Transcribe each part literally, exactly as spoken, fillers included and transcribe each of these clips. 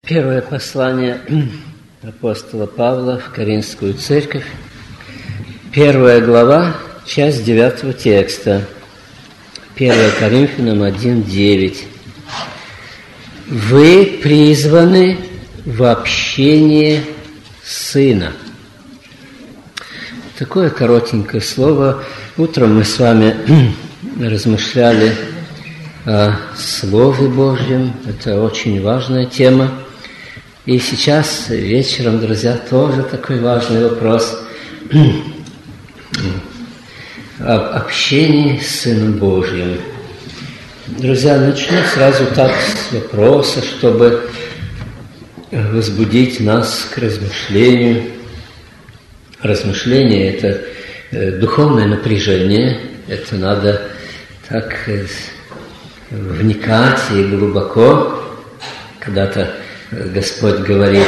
Первое послание апостола Павла в Коринфскую церковь, первая глава, часть девятого текста, первое Коринфянам один девять. Вы призваны в общение Сына. Такое коротенькое слово. Утром мы с вами размышляли о Слове Божьем. Это очень важная тема. И сейчас вечером, друзья, тоже такой важный вопрос об общении с Сыном Божьим. Друзья, начну сразу так с вопроса, чтобы возбудить нас к размышлению. Размышление – это духовное напряжение, это надо так вникать и глубоко. Когда-то Господь говорит,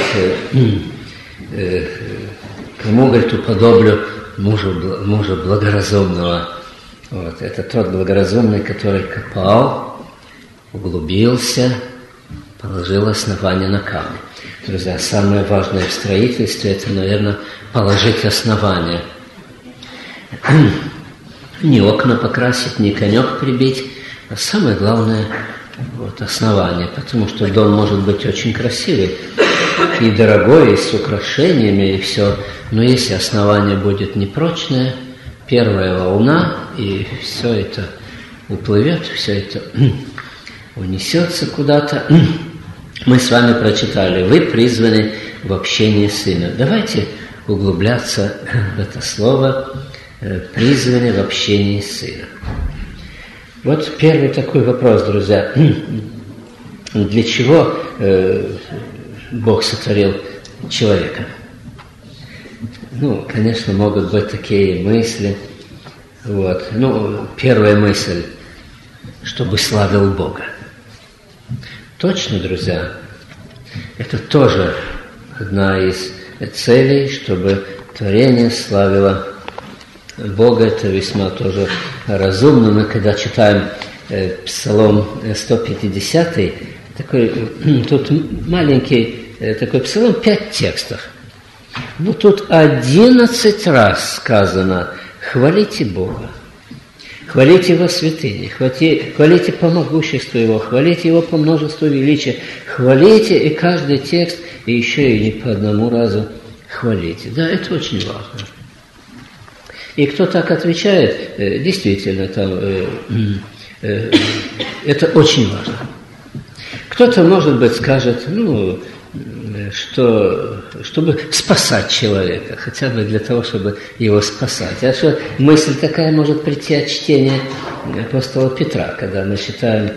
кому, говорит, уподоблю мужа, мужа благоразумного. Вот. Это тот благоразумный, который копал, углубился, положил основание на камни. Друзья, самое важное в строительстве – это, наверное, положить основание. Не окна покрасить, не конек прибить, а самое главное – вот, основание, потому что дом может быть очень красивый и дорогой, и с украшениями, и все, но если основание будет непрочное, первая волна, и все это уплывет, все это унесется куда-то. Мы с вами прочитали, вы призваны в общение Сына. Давайте углубляться в это слово, призваны в общении Сына. Вот первый такой вопрос, друзья. Для чего э, Бог сотворил человека? Ну, конечно, могут быть такие мысли. Вот. Ну, первая мысль, чтобы славил Бога. Точно, друзья? Это тоже одна из целей, чтобы творение славило Бога. Это весьма тоже разумно. Мы когда читаем э, Псалом сто пятидесятый, такой, тут маленький э, такой псалом, пять текстов. Но тут одиннадцать раз сказано: хвалите Бога, хвалите Его святыни, хвалите, хвалите по могуществу Его, хвалите Его по множеству величия, хвалите, и каждый текст, и еще и не по одному разу хвалите. Да, это очень важно. И кто так отвечает, действительно, там, э, э, это очень важно. Кто-то, может быть, скажет, ну, что, чтобы спасать человека, хотя бы для того, чтобы его спасать. А что мысль такая может прийти от чтения апостола Петра, когда мы читаем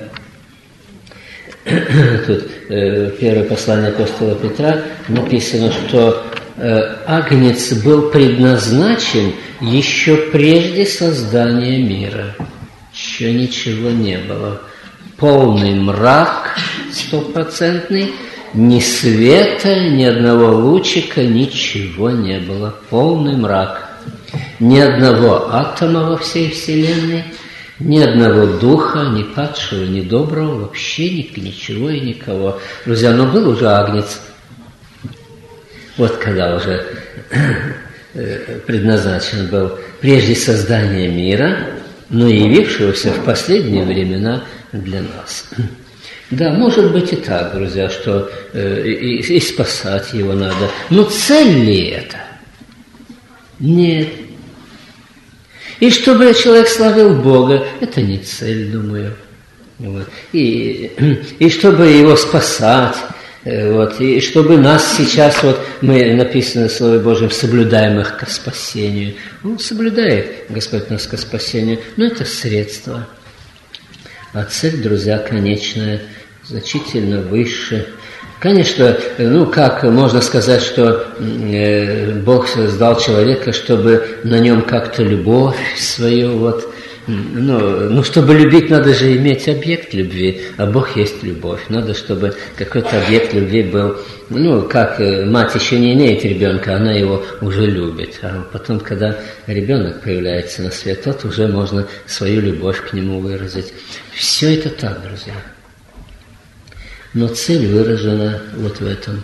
тут э, первое послание апостола Петра, написано, что э, агнец был предназначен еще прежде создания мира. Еще ничего не было. Полный мрак стопроцентный, ни света, ни одного лучика, ничего не было. Полный мрак. Ни одного атома во всей Вселенной, ни одного духа, ни падшего, ни доброго, вообще ничего и никого. Друзья, но был уже агнец. Вот когда уже предназначен был прежде создания мира, но явившегося в последние времена для нас. Да, может быть и так, друзья, что э, и, и спасать его надо. Но цель ли это? Нет. И чтобы человек славил Бога, это не цель, думаю. Вот. И, и чтобы его спасать, вот, и чтобы нас сейчас, вот мы написано в Слове Божьем, соблюдаем их ко спасению. Ну, соблюдает Господь нас ко спасению, но это средство. А цель, друзья, конечная, значительно выше. Конечно, ну как можно сказать, что э, Бог создал человека, чтобы на нем как-то любовь свою, вот, ну, ну, чтобы любить, надо же иметь объект любви, а Бог есть любовь. Надо, чтобы какой-то объект любви был, ну, как мать еще не имеет ребенка, она его уже любит. А потом, когда ребенок появляется на свет, тот уже можно свою любовь к нему выразить. Все это так, друзья. но цель выражена вот в этом.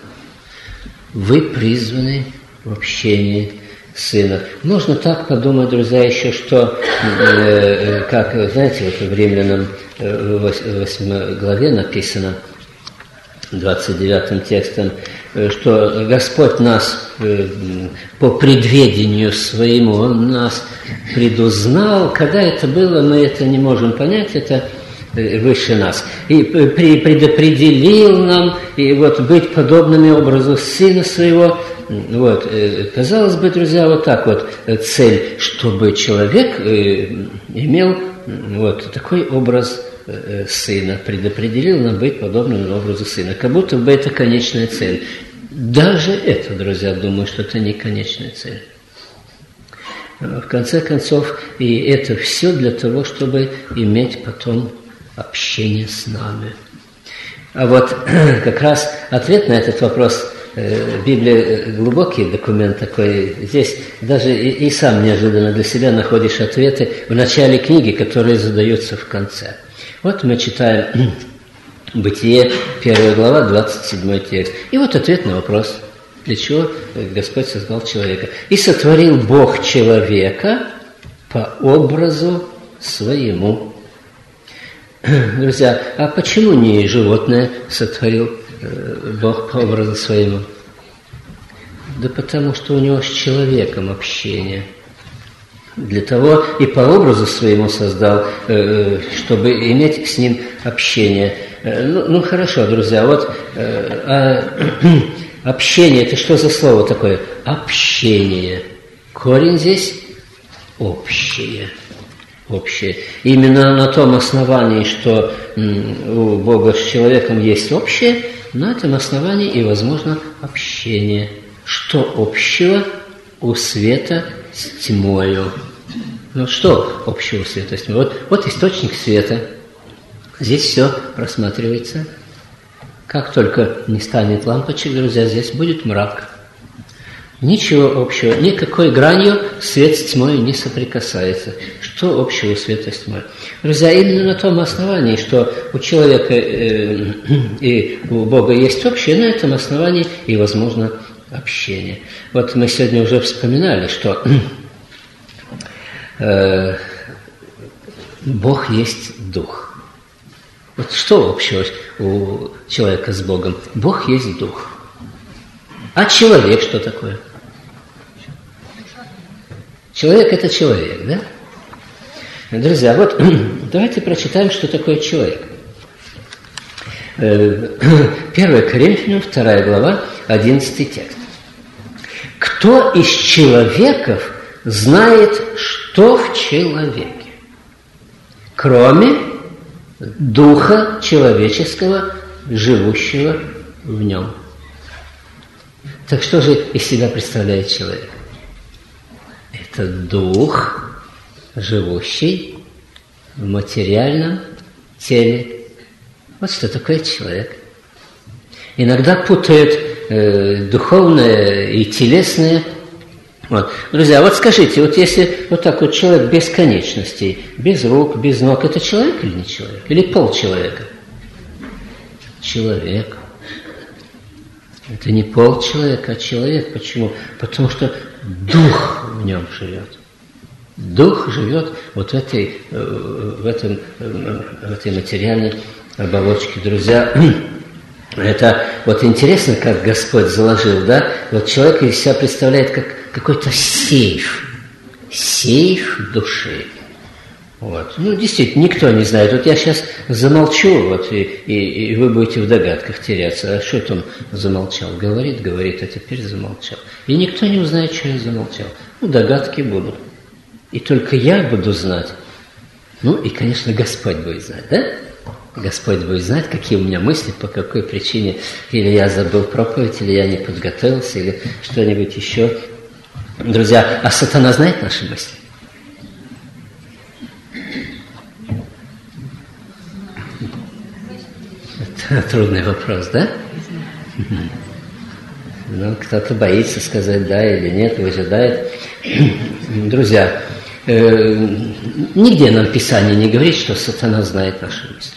Вы призваны в общении Сына. Можно так подумать, друзья, еще, что, э, как, знаете, вот в Римлянам восьмой главе написано, двадцать девятым текстом, что Господь нас э, по предведению своему, Он нас предузнал. Когда это было, мы это не можем понять, это выше нас. И предопределил нам и вот быть подобными образу Сына Своего. Вот, казалось бы, друзья, вот так вот цель, чтобы человек имел вот такой образ Сына, предопределил нам быть подобным образу Сына. Как будто бы это конечная цель. Даже это, друзья, думаю, что это не конечная цель. В конце концов, и это все для того, чтобы иметь потом общение с нами. А вот как раз ответ на этот вопрос, Библия глубокий документ такой, здесь даже и, и сам неожиданно для себя находишь ответы в начале книги, которые задаются в конце. Вот мы читаем Бытие, первая глава, двадцать седьмой текст. И вот ответ на вопрос, для чего Господь создал человека. «И сотворил Бог человека по образу своему». Друзья, а почему не животное сотворил Бог по образу своему? Да потому что у него с человеком общение. Для того и по образу своему создал, чтобы иметь с ним общение. Ну, ну хорошо, друзья, вот а, общение, это что за слово такое? Общение. Корень здесь общее. Общее. Именно на том основании, что у Бога с человеком есть общее, на этом основании и возможно общение. Что общего у света с тьмою? Ну что общего у света с тьмой? Вот, вот источник света. Здесь все просматривается. Как только не станет лампочек, друзья, здесь будет мрак. Ничего общего, никакой гранью свет с тьмой не соприкасается. Что общего света с тьмой? Друзья, именно на том основании, что у человека э, и у Бога есть общее, на этом основании и возможно общение. Вот мы сегодня уже вспоминали, что э, Бог есть Дух. Вот что общего у человека с Богом? Бог есть Дух. А человек что такое? Человек – это человек, да? Друзья, вот давайте прочитаем, что такое человек. первое Коринфянам, вторая глава, одиннадцатый текст. «Кто из человеков знает, что в человеке, кроме духа человеческого, живущего в нем?» Так что же из себя представляет человек? Это дух, живущий в материальном теле. Вот что такое человек. Иногда путают э, духовное и телесное. Вот. Друзья, вот скажите, вот если вот так вот человек без конечностей, без рук, без ног, это человек или не человек? Или полчеловека? Человек. Это не полчеловека, а человек. Почему? Потому что дух в нем живет. Дух живет вот в этой, в этом, в этой материальной оболочке. Друзья, это вот интересно, как Господь заложил, да? Вот человек из себя представляет как какой-то сейф. Сейф души. Вот. Ну, действительно, никто не знает. Вот я сейчас замолчу, вот, и, и, и вы будете в догадках теряться. А что это он замолчал? Говорит, говорит, а теперь замолчал. И никто не узнает, что я замолчал. Ну, догадки будут. И только я буду знать. Ну, и, конечно, Господь будет знать, да? Господь будет знать, какие у меня мысли, по какой причине. Или я забыл проповедь, или я не подготовился, или что-нибудь еще. Друзья, а сатана знает наши мысли? Трудный вопрос, да? Ну, кто-то боится сказать да или нет, выжидает. Друзья, э, нигде нам Писание не говорит, что сатана знает наши мысли.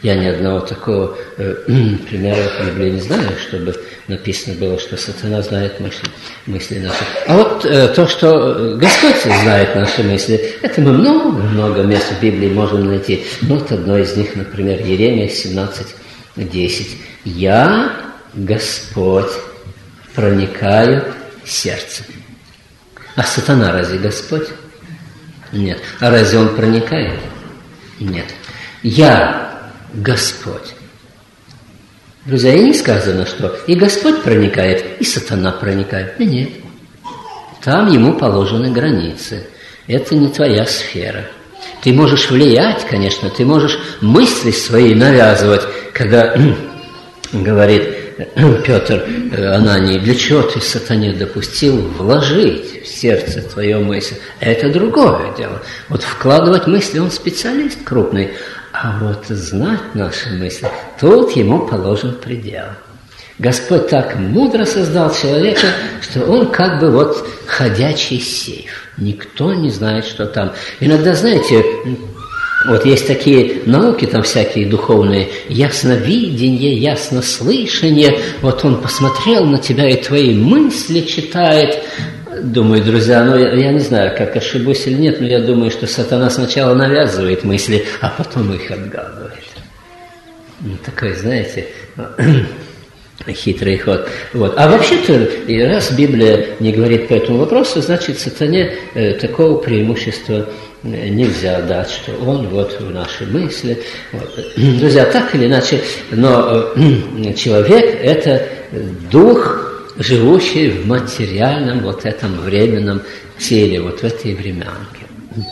Я ни одного такого э, примера в Библии не знаю, чтобы написано было, что сатана знает мысли, мысли наши. А вот э, то, что Господь знает наши мысли, это мы много-много мест в Библии можем найти. Ну, вот одно из них, например, Иеремия семнадцать десять. «Я, Господь, проникаю сердцем». А сатана разве Господь? Нет. А разве он проникает? Нет. «Я, Господь». Друзья, и не сказано, что и Господь проникает, и сатана проникает. Нет. Там ему положены границы. Это не твоя сфера. Ты можешь влиять, конечно, ты можешь мысли свои навязывать, когда говорит Петр Анании: для чего ты, сатане, допустил вложить в сердце твое мысль? Это другое дело. Вот вкладывать мысли, он специалист крупный, а вот знать наши мысли, тут ему положен предел. Господь так мудро создал человека, что он как бы вот ходячий сейф. Никто не знает, что там. Иногда, знаете, вот есть такие науки там всякие духовные, ясновидение, яснослышание. Вот он посмотрел на тебя и твои мысли читает. Думаю, друзья, ну я, я не знаю, как ошибусь или нет, но я думаю, что сатана сначала навязывает мысли, а потом их отгадывает. Ну, такой, знаете, хитрый ход. Вот. А вообще-то, раз Библия не говорит по этому вопросу, значит, сатане э, такого преимущества нельзя дать, что он вот в наши мысли. Вот. Друзья, так или иначе, но э, человек – это дух, живущий в материальном вот этом временном теле, вот в этой времянке.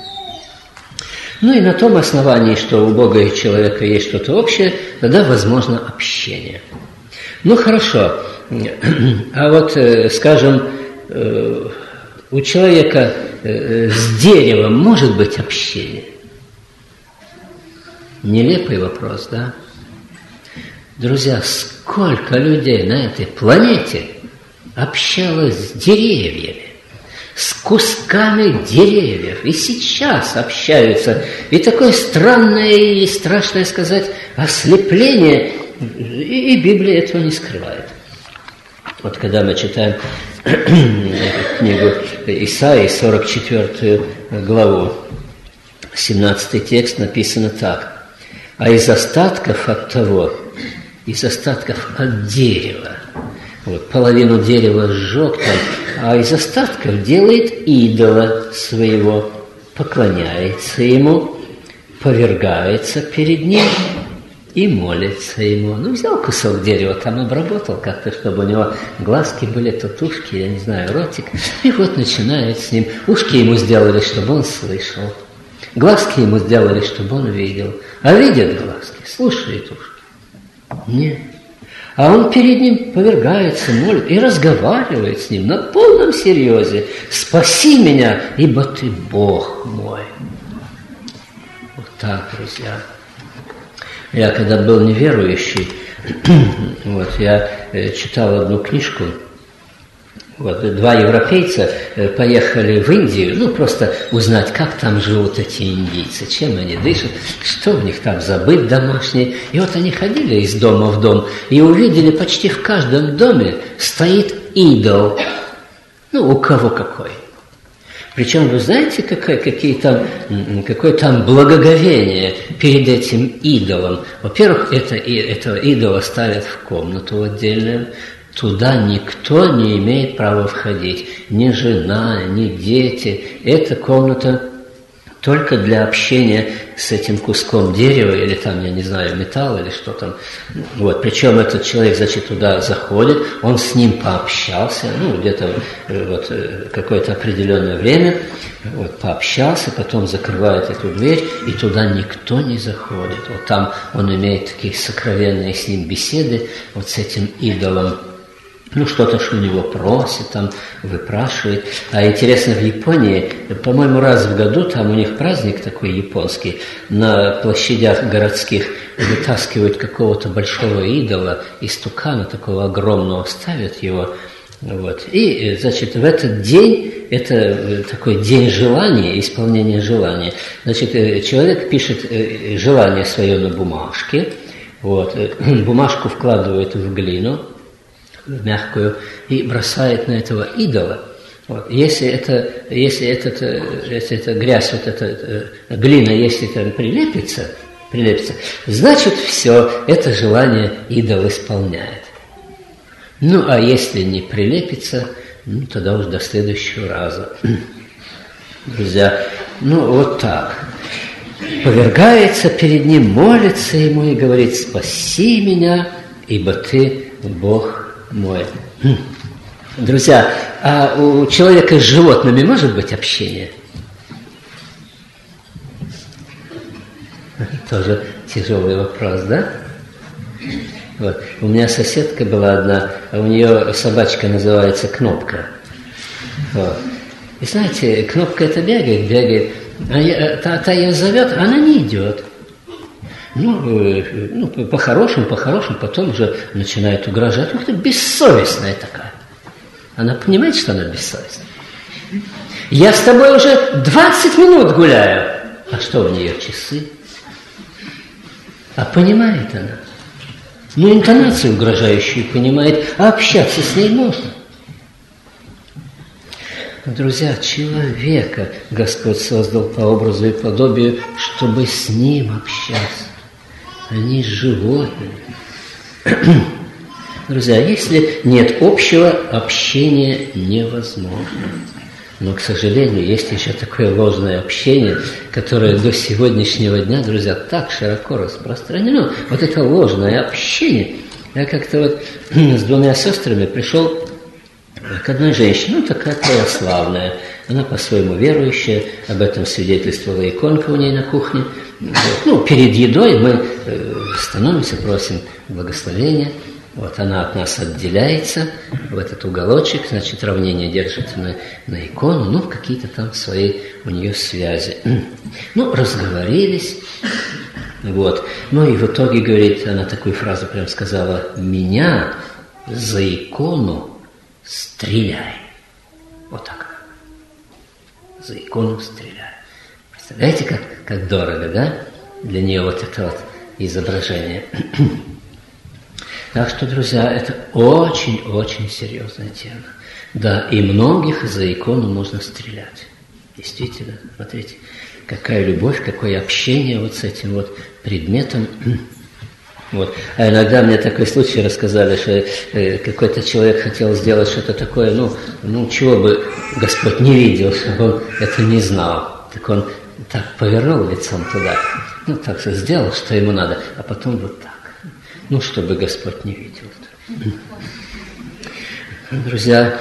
Ну и на том основании, что у Бога и человека есть что-то общее, тогда возможно общение. Ну хорошо, а вот, скажем, у человека с деревом может быть общение? Нелепый вопрос, да? Друзья, сколько людей на этой планете общалось с деревьями, с кусками деревьев, и сейчас общаются. И такое странное и страшное сказать ослепление, и, и Библия этого не скрывает. Вот когда мы читаем книгу Исаии, сорок четвёртую главу, семнадцатый текст, написано так: «А из остатков от того, из остатков от дерева», вот, половину дерева сжег там, а из остатков делает идола своего, поклоняется ему, повергается перед ним и молится ему. Ну, взял кусок дерева, там обработал как-то, чтобы у него глазки были, татушки, я не знаю, ротик, и вот начинает с ним. Ушки ему сделали, чтобы он слышал. Глазки ему сделали, чтобы он видел. А видят глазки, слушает ушки. Нет. А он перед ним повергается, молит и разговаривает с ним на полном серьезе. «Спаси меня, ибо ты Бог мой». Вот так, друзья. Я когда был неверующий, вот, я читал одну книжку. Вот, два европейца поехали в Индию, ну, просто узнать, как там живут эти индийцы, чем они дышат, что у них там за быт домашний. И вот они ходили из дома в дом и увидели, почти в каждом доме стоит идол. Ну, у кого какой. Причем, вы знаете, какое, какие там, какое там благоговение перед этим идолом. Во-первых, это, этого идола ставят в комнату отдельную. Туда никто не имеет права входить, ни жена, ни дети. Эта комната только для общения с этим куском дерева или там, я не знаю, металл или что там. Вот. Причем этот человек, значит, туда заходит, он с ним пообщался, ну, где-то вот, какое-то определенное время, вот, пообщался, потом закрывает эту дверь, и туда никто не заходит. Вот там он имеет такие сокровенные с ним беседы, вот с этим идолом. Ну, что-то, что у него просит, там, выпрашивает. А интересно, в Японии, по-моему, раз в году, там у них праздник такой японский, на площадях городских вытаскивают какого-то большого идола, истукана такого огромного, ставят его, Вот. И, значит, в этот день, это такой день желания, исполнения желания, значит, человек пишет желание свое на бумажке, вот, бумажку вкладывает в глину, в мягкую, и бросает на этого идола. Вот. Если, это, если, этот, если эта грязь, вот эта глина, если это прилепится, прилепится, значит, все, это желание идол исполняет. Ну, а если не прилепится, ну, тогда уж до следующего раза. Друзья, ну, вот так. Повергается перед ним, молится ему и говорит: «Спаси меня, ибо ты Бог мой». Друзья, а у человека с животными может быть общение? Тоже тяжелый вопрос, да? Вот. У меня соседка была одна, а у нее собачка называется Кнопка. Вот. И знаете, Кнопка это бегает, бегает, а я, та, та ее зовет, она не идет. Ну, э, ну, по-хорошему, по-хорошему, потом уже начинает угрожать. Ух ты, бессовестная такая. Она понимает, что она бессовестная. Я с тобой уже двадцать минут гуляю. А что у нее, часы? А понимает она. Ну, интонацию угрожающую понимает, а общаться с ней можно. Друзья, человека Господь создал по образу и подобию, чтобы с ним общаться, а не с животными. Друзья, если нет общего, общения невозможно. Но, к сожалению, есть еще такое ложное общение, которое до сегодняшнего дня, друзья, так широко распространено. Вот это ложное общение. Я как-то вот с двумя сестрами пришел к одной женщине, ну, такая православная. Она по-своему верующая, об этом свидетельствовала иконка у ней на кухне. Вот. Ну, перед едой мы становимся, просим благословения. Вот она от нас отделяется в этот уголочек, значит, равнение держит на, на икону, ну, какие-то там свои у нее связи. Ну, разговорились, вот. Ну, и в итоге, говорит, она такую фразу прям сказала: «Меня за икону стреляй». Вот так. За икону стреляй. Представляете, как, как дорого, да? Для нее вот это вот изображение. Так что, друзья, это очень-очень серьезная тема. Да, и многих за икону можно стрелять. Действительно, смотрите, какая любовь, какое общение вот с этим вот предметом. Вот. А иногда мне такой случай рассказали, что э, какой-то человек хотел сделать что-то такое, ну, ну, чего бы Господь не видел, чтобы он это не знал. Так он так повернул лицом туда, ну, так что сделал, что ему надо, а потом вот так. Ну, чтобы Господь не видел. Друзья,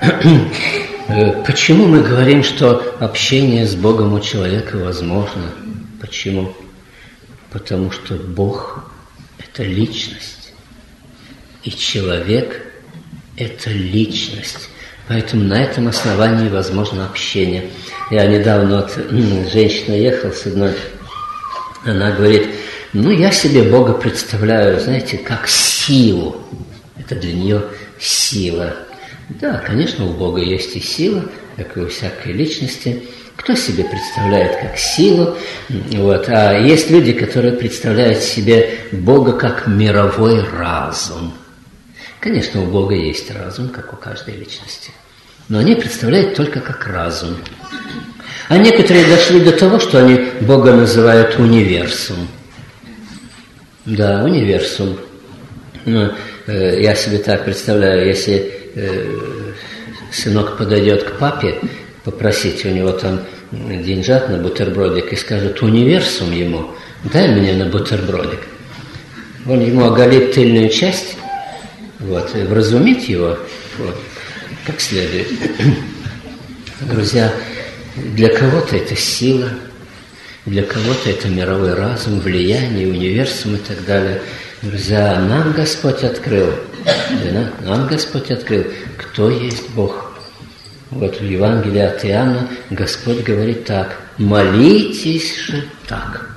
почему мы говорим, что общение с Богом у человека возможно? Почему? Потому что Бог – это личность, и человек – это личность. Поэтому на этом основании возможно общение. Я недавно, вот, женщина ехала с одной, она говорит: ну, я себе Бога представляю, знаете, как силу. Это для нее сила. Да, конечно, у Бога есть и сила, как и у всякой личности. Кто себе представляет как силу? Вот. А есть люди, которые представляют себе Бога как мировой разум. Конечно, у Бога есть разум, как у каждой личности. Но они представляют только как разум. А некоторые дошли до того, что они Бога называют универсум. Да, универсум. Ну, э, я себе так представляю, если э, сынок подойдет к папе, попросить у него там деньжат на бутербродик и скажет: универсум ему, дай мне на бутербродик. Он ему оголит тыльную часть, вот, и вразумит его вот, как следует. Друзья, для кого-то это сила, для кого-то это мировой разум, влияние, универсум и так далее. Друзья, нам Господь открыл, нам Господь открыл, кто есть Бог. Вот в Евангелии от Иоанна Господь говорит так: молитесь же так.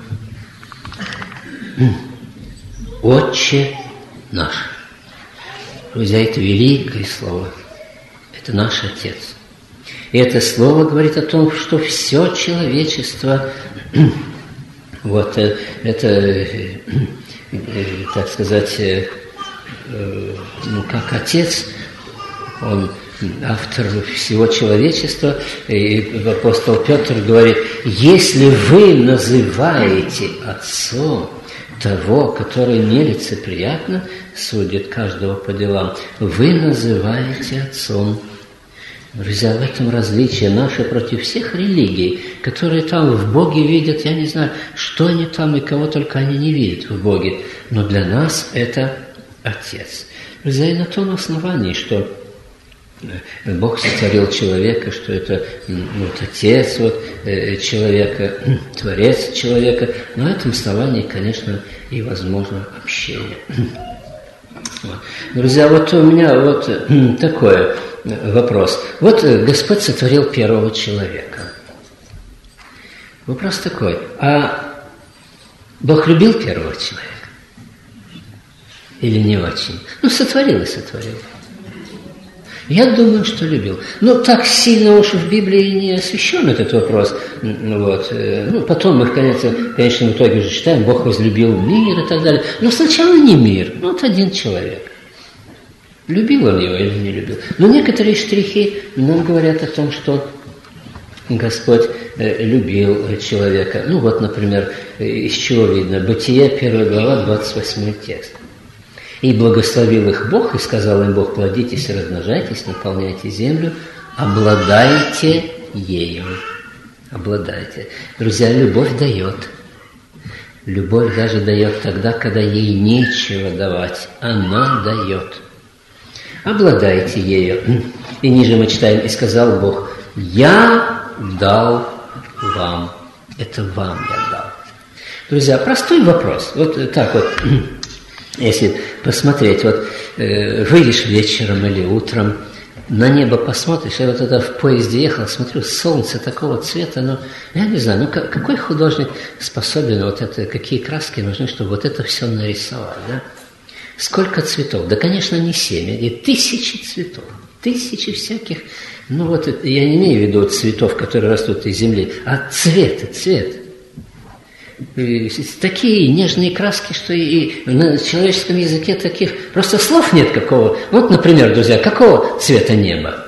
Отче наш. Друзья, это великое слово. это наш Отец. И это слово говорит о том, что все человечество, вот это, так сказать, ну, как Отец, Он автор всего человечества, и апостол Петр говорит: если вы называете Отцом того, который нелицеприятно судит каждого по делам, вы называете Отцом. Друзья, в этом различие наше против всех религий, которые там в Боге видят, я не знаю, что они там и кого только они не видят в Боге, но для нас это Отец. Друзья, и на том основании, что Бог сотворил человека, что это вот, Отец вот, человека, Творец человека. На этом основании, конечно, и возможно общение. Вот. Друзья, вот у меня вот такой вопрос. Вот Господь сотворил первого человека. Вопрос такой: а Бог любил первого человека? Или не очень? Ну, сотворил и сотворил. Я думаю, что любил. Но так сильно уж в Библии не освящен этот вопрос. Вот. Ну, потом мы, конечно, в конечном итоге уже читаем: Бог возлюбил мир и так далее. Но сначала не мир, ну, вот один человек. Любил он его или не любил? Но некоторые штрихи нам говорят о том, что Господь любил человека. Ну, вот, например, из чего видно? Бытие, первая глава, двадцать восьмой текст. «И благословил их Бог, и сказал им Бог: плодитесь и размножайтесь, наполняйте землю, обладайте ею». Обладайте. Друзья, любовь дает. Любовь даже дает тогда, когда ей нечего давать. Она дает. Обладайте ею. И ниже мы читаем: «И сказал Бог: я дал вам». Это вам я дал. Друзья, простой вопрос. Вот так вот. Если посмотреть, вот э, выйдешь вечером или утром, на небо посмотришь, я вот тогда в поезде ехал, смотрю, солнце такого цвета, ну, я не знаю, ну, как, какой художник способен, вот это, какие краски нужны, чтобы вот это все нарисовать, да? Сколько цветов? Да, конечно, не семь, и тысячи цветов, тысячи всяких, ну, вот это, я не имею в виду цветов, которые растут из земли, а цвет, цвет. Такие нежные краски, что и на человеческом языке таких просто слов нет какого. Вот, например, друзья, какого цвета небо?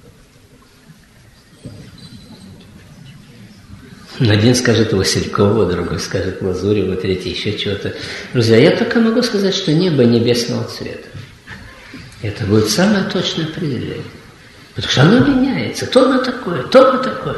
Один скажет василькового, другой скажет лазуревого, третий еще чего-то. Друзья, я только могу сказать, что небо небесного цвета. Это будет самое точное определение. Потому что оно меняется. То оно такое, то оно такое.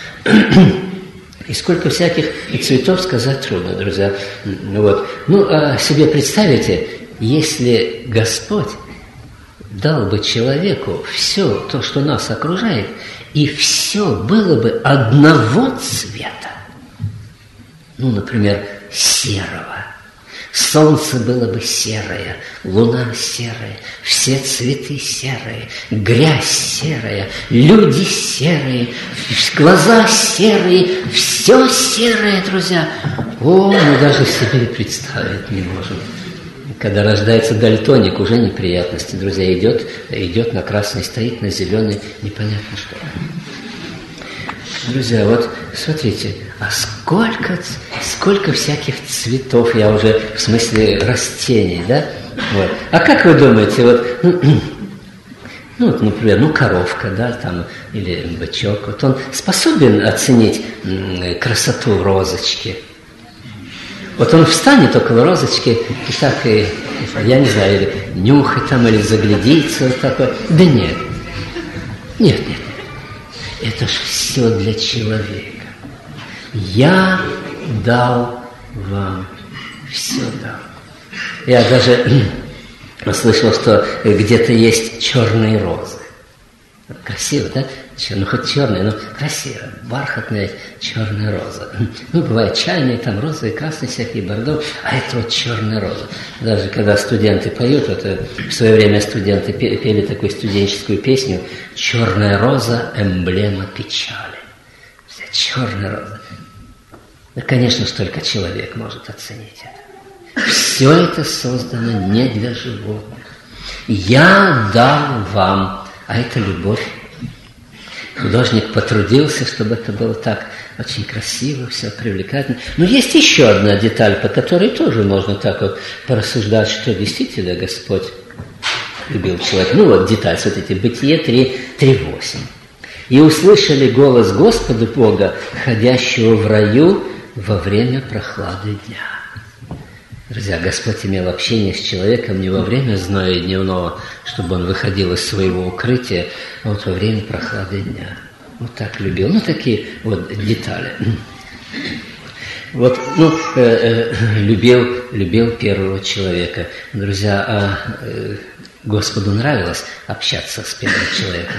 И сколько всяких цветов сказать трудно, друзья. Вот. Ну, а себе представите, если Господь дал бы человеку все то, что нас окружает, и все было бы одного цвета. Ну, например, серого. Солнце было бы серое, луна серая, все цветы серые, грязь серая, люди серые, глаза серые, все серое, друзья. О, мы даже себе представить не можем. Когда рождается дальтоник, уже неприятности, друзья, идет, идет на красный, стоит на зеленый, непонятно что. Друзья, вот смотрите, а сколько, сколько всяких цветов, я уже в смысле растений, да? Вот. А как вы думаете, вот, ну, вот, например, ну, коровка, да, там, или бычок, вот он способен оценить красоту розочки? Вот он встанет около розочки и так, и, я не знаю, или нюхать там, или заглядится вот такой. Да нет, нет, нет. Это ж все для человека. Я дал вам, все дал. Я даже слышал, что где-то есть черные розы. Красиво, да? Ну, хоть черные, но красиво. Бархатная черная роза. Ну, бывают чайные, там розовые, красные всякие, бордо, а это вот черная роза. Даже когда студенты поют, вот в свое время студенты пели такую студенческую песню «Черная роза – эмблема печали». Черная роза. Да, конечно, только человек может оценить это. Все это создано не для животных. Я дал вам А это любовь. Художник потрудился, чтобы это было так очень красиво, все привлекательно. Но есть еще одна деталь, по которой тоже можно так вот порассуждать, что действительно Господь любил человека. Ну вот деталь, вот эти Бытие три, три восемь. «И услышали голос Господа Бога, ходящего в раю во время прохлады дня». Друзья, Господь имел общение с человеком не во время зноя дневного, чтобы он выходил из своего укрытия, а вот во время прохлады дня. Вот так любил. Ну, такие вот детали. Вот, ну, э, э, любил, любил первого человека. Друзья, а э, Господу нравилось общаться с первым человеком.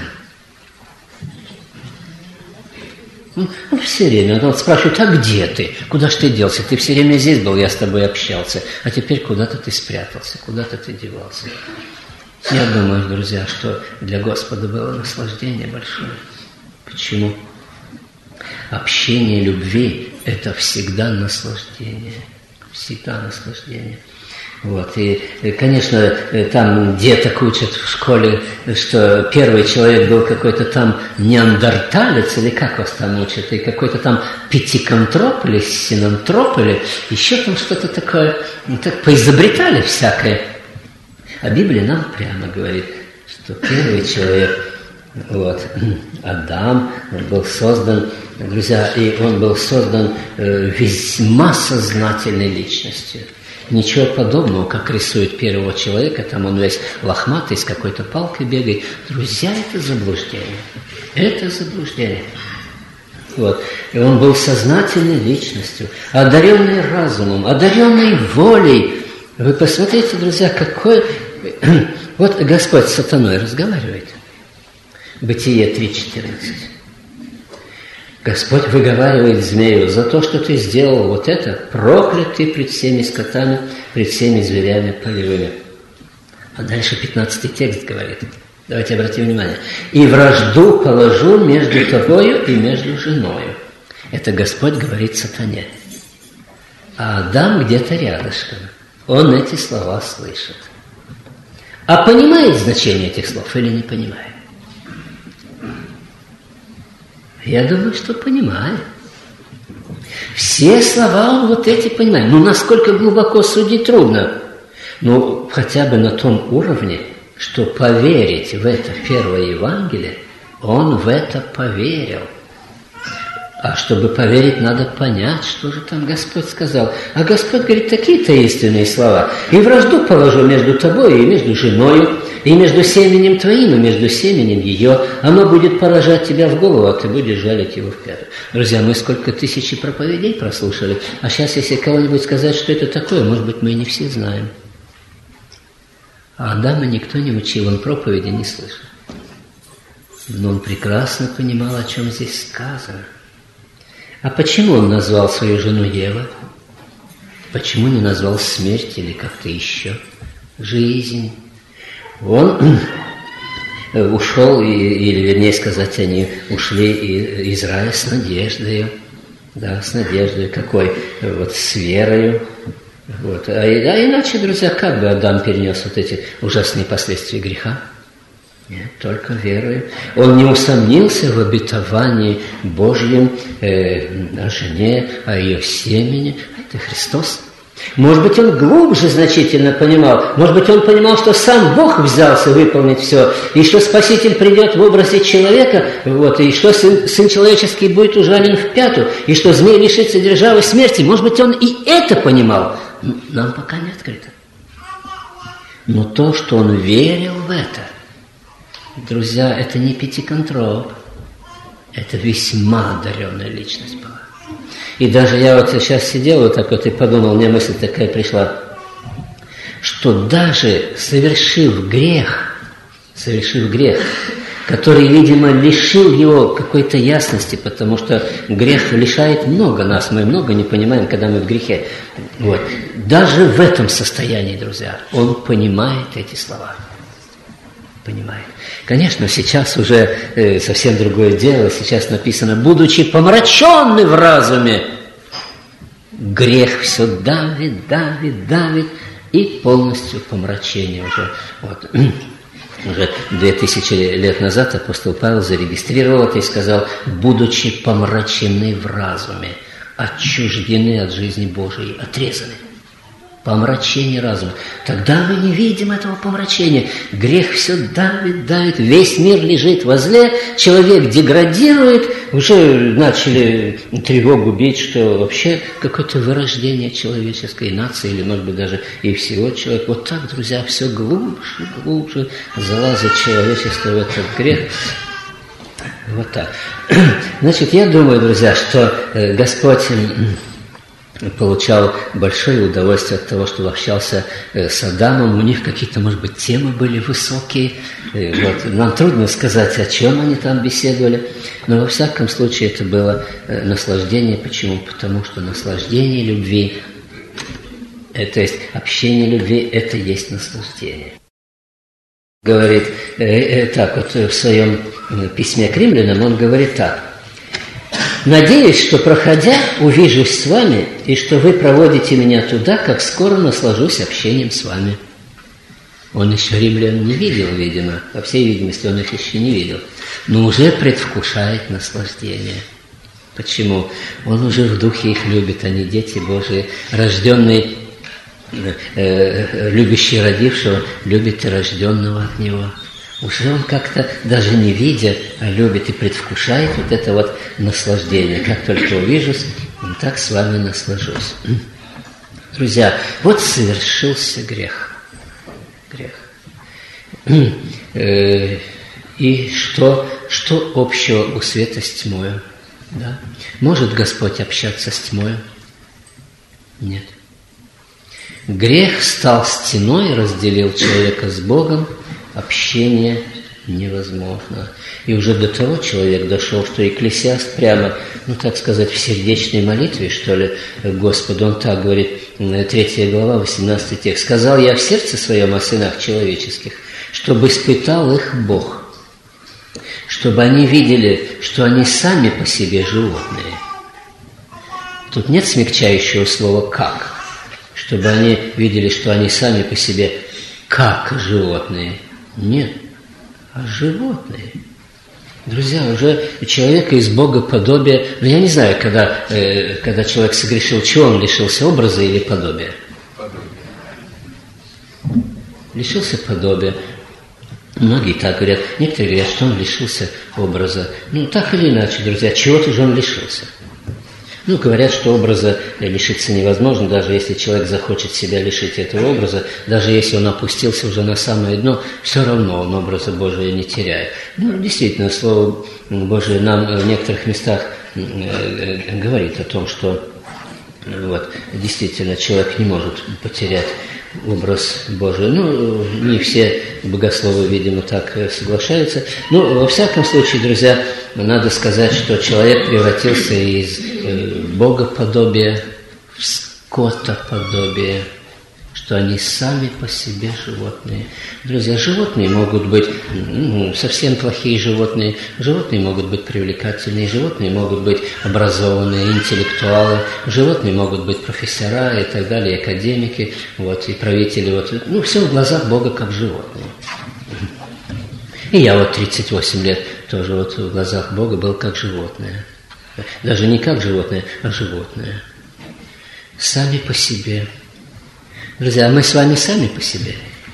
Ну, все время. Он вот спрашивает, а где ты? Куда ж ты делся? Ты все время здесь был, я с тобой общался. А теперь куда-то ты спрятался, куда-то ты девался. Я думаю, друзья, что для Господа было наслаждение большое. Почему? Общение любви – это всегда наслаждение. Всегда наслаждение. Вот. И, и, конечно, там деток учат в школе, что первый человек был какой-то там неандерталец, или как вас там учат, и какой-то там пятикантроп или синантроп, или еще там что-то такое, ну, так поизобретали всякое. А Библия нам прямо говорит, что первый человек, вот, Адам, он был создан, друзья, и он был создан э, весьма сознательной личностью. Ничего подобного, как рисует первого человека, там он весь лохматый, с какой-то палкой бегает. Друзья, это заблуждение. Это заблуждение. Вот. И он был сознательной личностью, одаренный разумом, одаренный волей. Вы посмотрите, друзья, какой... Вот Господь с сатаной разговаривает. Бытие три четырнадцать. Господь выговаривает змею: за то, что ты сделал вот это, проклят ты пред всеми скотами, пред всеми зверями полевыми. А дальше пятнадцатый текст говорит. Давайте обратим внимание. И вражду положу между тобою и между женою. Это Господь говорит сатане. А Адам где-то рядышком. Он эти слова слышит. А понимает значение этих слов или не понимает? Я думаю, что понимает. Все слова он вот эти понимает. Ну, насколько глубоко судить трудно. Ну, хотя бы на том уровне, что поверить в это первое Евангелие, он в это поверил. А чтобы поверить, надо понять, что же там Господь сказал. А Господь говорит такие таинственные слова. «И вражду положу между тобой и между женою, и между семенем твоим, и между семенем ее. Оно будет поражать тебя в голову, а ты будешь жалить его в пятую». Друзья, мы сколько тысячи проповедей прослушали. А сейчас, если кого-нибудь сказать, что это такое, может быть, мы и не все знаем. А Адама никто не учил, он проповеди не слышал. Но он прекрасно понимал, о чем здесь сказано. А почему он назвал свою жену Ева? Почему не назвал смерть или как-то еще? Жизнь. Он ушел, или, вернее сказать, они ушли из рая с надеждой. Да, с надеждой какой? Вот с верою. Вот. А, а иначе, друзья, как бы Адам перенес вот эти ужасные последствия греха? Нет, только верою. Он не усомнился в обетовании Божьем э, о жене, о ее семени. Это Христос. Может быть, он глубже значительно понимал. Может быть, он понимал, что сам Бог взялся выполнить все. И что Спаситель придет в образе человека. Вот, и что сын, сын человеческий будет ужален в пятую. И что змей лишится державы смерти. Может быть, он и это понимал. Нам пока не открыто. Но то, что он верил в это, друзья, это не пятикантроп, это весьма одаренная личность была. И даже я вот сейчас сидел вот так вот и подумал, мне мысль такая пришла, что даже совершив грех, совершив грех, который, видимо, лишил его какой-то ясности, потому что грех лишает много нас, мы много не понимаем, когда мы в грехе. Вот. Даже в этом состоянии, друзья, он понимает эти слова. Понимает. Конечно, сейчас уже э, совсем другое дело. Сейчас написано, будучи помраченный в разуме, грех все давит, давит, давит, и полностью помрачение уже. Вот. уже две тысячи лет назад апостол Павел зарегистрировал это и сказал: будучи помрачены в разуме, отчуждены от жизни Божией, отрезаны. Помрачение разума. Тогда мы не видим этого помрачения. Грех все давит, давит, весь мир лежит возле, человек деградирует, уже начали тревогу бить, что вообще какое-то вырождение человеческой нации, или, может быть, даже и всего человека. Вот так, друзья, все глубже, глубже залазит человечество в этот грех. Вот так. Значит, я думаю, друзья, что Господь получал большое удовольствие от того, что общался с Адамом. У них какие-то, может быть, темы были высокие. Вот. Нам трудно сказать, о чем они там беседовали. Но во всяком случае это было наслаждение. Почему? Потому что наслаждение любви, то есть общение любви, это есть наслаждение. Говорит э, так вот в своем письме к римлянам, он говорит так: «Надеюсь, что, проходя, увижусь с вами, и что вы проводите меня туда, как скоро наслажусь общением с вами». Он еще римлян не видел, видимо. По всей видимости, он их еще не видел. Но уже предвкушает наслаждение. Почему? Он уже в духе их любит. Они дети Божии, рожденные, э, любящие родившего, любит и рожденного от него. Уже он как-то, даже не видя, любит и предвкушает вот это вот наслаждение. Как только увижусь, так с вами наслажусь. Друзья, вот совершился грех. Грех. И что, что общего у света с тьмою? Да? Может Господь общаться с тьмою? Нет. Грех стал стеной, разделил человека с Богом. Общение невозможно. И уже до того человек дошел, что Екклесиаст прямо, ну так сказать, в сердечной молитве, что ли, Господу, он так говорит, третья глава, восемнадцатый текст: «Сказал я в сердце своем о сынах человеческих, чтобы испытал их Бог, чтобы они видели, что они сами по себе животные». Тут нет смягчающего слова «как», чтобы они видели, что они сами по себе как животные. Нет, а животные. Друзья, уже человека из богоподобия, ну я не знаю, когда, э, когда человек согрешил, чего он лишился, образа или подобия? Подобие. Лишился подобия. Многие так говорят, некоторые говорят, что он лишился образа. Ну, так или иначе, друзья, чего-то же он лишился. Ну, говорят, что образа лишиться невозможно, даже если человек захочет себя лишить этого образа, даже если он опустился уже на самое дно, все равно он образа Божия не теряет. Ну, действительно, Слово Божие нам в некоторых местах говорит о том, что вот, действительно человек не может потерять образ Божий. Ну, не все богословы, видимо, так соглашаются. Ну, во всяком случае, друзья, надо сказать, что человек превратился из богоподобия в скотоподобие, что они сами по себе животные. Друзья, животные могут быть ну, совсем плохие животные, животные могут быть привлекательные, животные могут быть образованные, интеллектуалы, животные могут быть профессора и так далее, академики, вот, и правители. Вот, ну, все в глазах Бога как животные. И я вот тридцать восемь лет тоже вот в глазах Бога был как животное. Даже не как животное, а животное. Сами по себе. Друзья, а мы с вами сами по себе?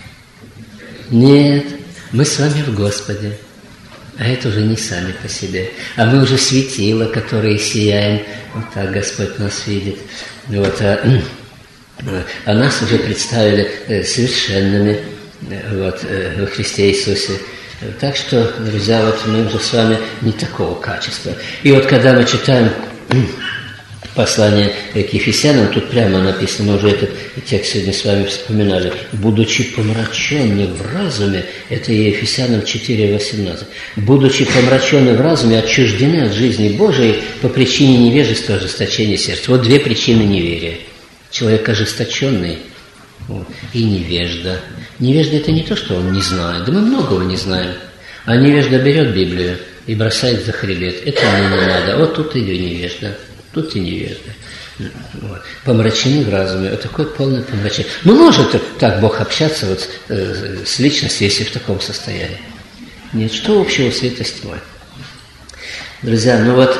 Нет, мы с вами в Господе. А это уже не сами по себе. А мы уже светила, которые сияем. Вот так Господь нас видит. Вот, а, а нас уже представили совершенными вот, во Христе Иисусе. Так что, друзья, вот мы уже с вами не такого качества. И вот когда мы читаем послание к Ефесянам, тут прямо написано, мы уже этот текст сегодня с вами вспоминали, «Будучи помраченны в разуме», это Ефесянам четыре восемнадцать, «Будучи помраченны в разуме, отчуждены от жизни Божией по причине невежества, ожесточения сердца». Вот две причины неверия. Человек ожесточенный и невежда. Невежда – это не то, что он не знает. Да мы многого не знаем. А невежда берет Библию и бросает за хребет. Это мне не надо. Вот тут и невежда. Тут и невежда. вот, помрачены в разуме, вот такое полное помрачение. Ну, может так Бог общаться вот э, с личностью, если в таком состоянии. Нет, что общего света с тьмой? Друзья, ну вот,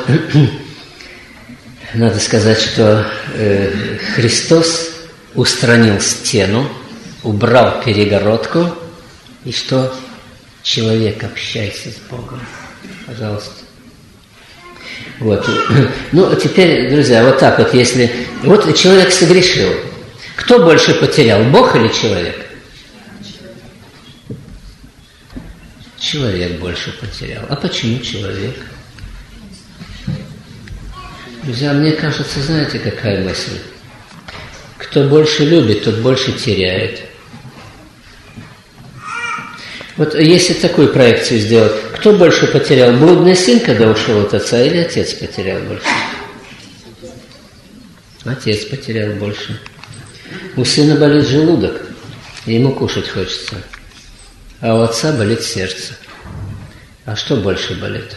надо сказать, что э, Христос устранил стену, убрал перегородку, и что? Человек, общайся с Богом. Пожалуйста. Вот. Ну, а теперь, друзья, вот так вот, если... Вот человек согрешил. Кто больше потерял, Бог или человек? Человек больше потерял. А почему человек? Друзья, мне кажется, знаете, какая мысль? Кто больше любит, тот больше теряет. Вот если такую проекцию сделать, кто больше потерял? Блудный сын, когда ушел от отца, или отец потерял больше? Отец потерял больше. У сына болит желудок, и ему кушать хочется. А у отца болит сердце. А что больше болит?